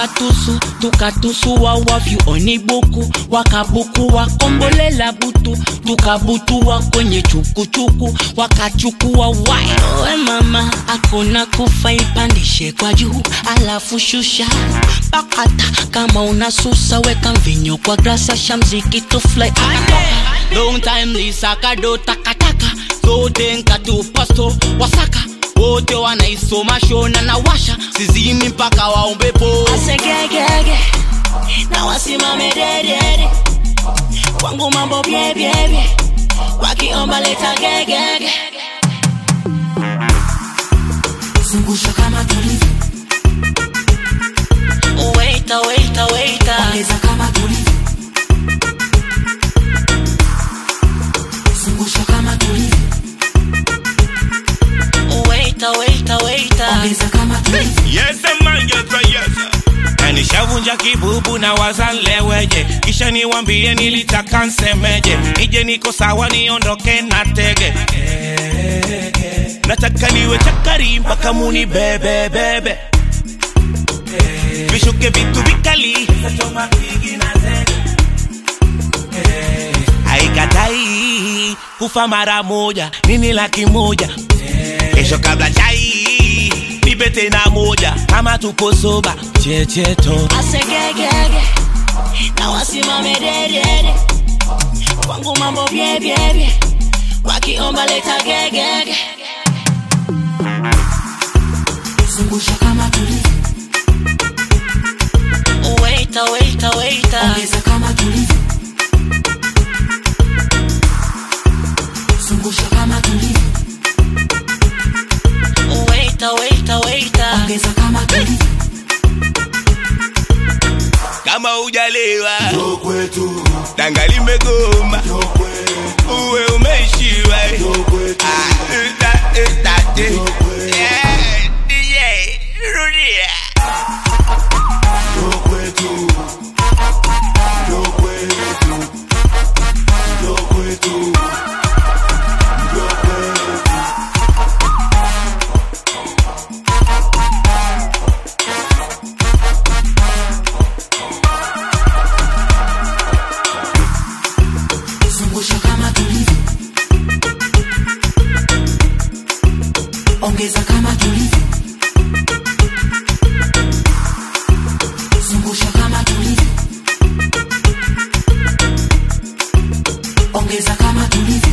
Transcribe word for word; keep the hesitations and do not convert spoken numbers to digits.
tukatusu tukatusu wa wafyu onibuku wakabuku wakombolela butu tukabutua kwenye chuku chuku wakachukua wai. We mama akona kufa ipandishe kwa juu alafu shusha pakata kama unasusa weka mvinyo kwa grasa shamziki to fly. Long time lisa kado takataka so denka tu pasto wasaka wote wanaisoma shona na washa sizimi mpaka waombe po asegegege na wasimame dedede kwangu mambo bie bie bie wakiomba leta gegege zungusha kama tulivyo waita waita waita ongeza kama tulivyo zungusha kama tulivyo waita waita waita ongeza kama tulivyo. Yes man, yes yes. Ani shavunja kibubu na wazaleweje kisha niwaambie nilitaka nsemeje nije niko sawa niondoke na tege nataka niwe chakari mpaka muni bebe bebe vishuke vitu vikali satoma pigi na zege haikatai kufa mara moja nini laki moja kesho kabla chai nibete na moja kama tuko soba checheto asegegege na wasimame dedede kwangu mambo bie bie bie wakiomba leta gegege zungusha kama tulivyo waita waita waita ongeza kama tulivyo zungusha kama tulivyo waita waita waita ongeza kama tulivyo kama hujalewa njoo kwetu dangali megoma njoo kwetu uwe umeishiwa njoo kwetu ah ta ta yeah D J rudia njoo kwetu njoo kwetu njoo kwetu ongeza kama tulivyo zungusha kama tulivyo ongeza kama tulivyo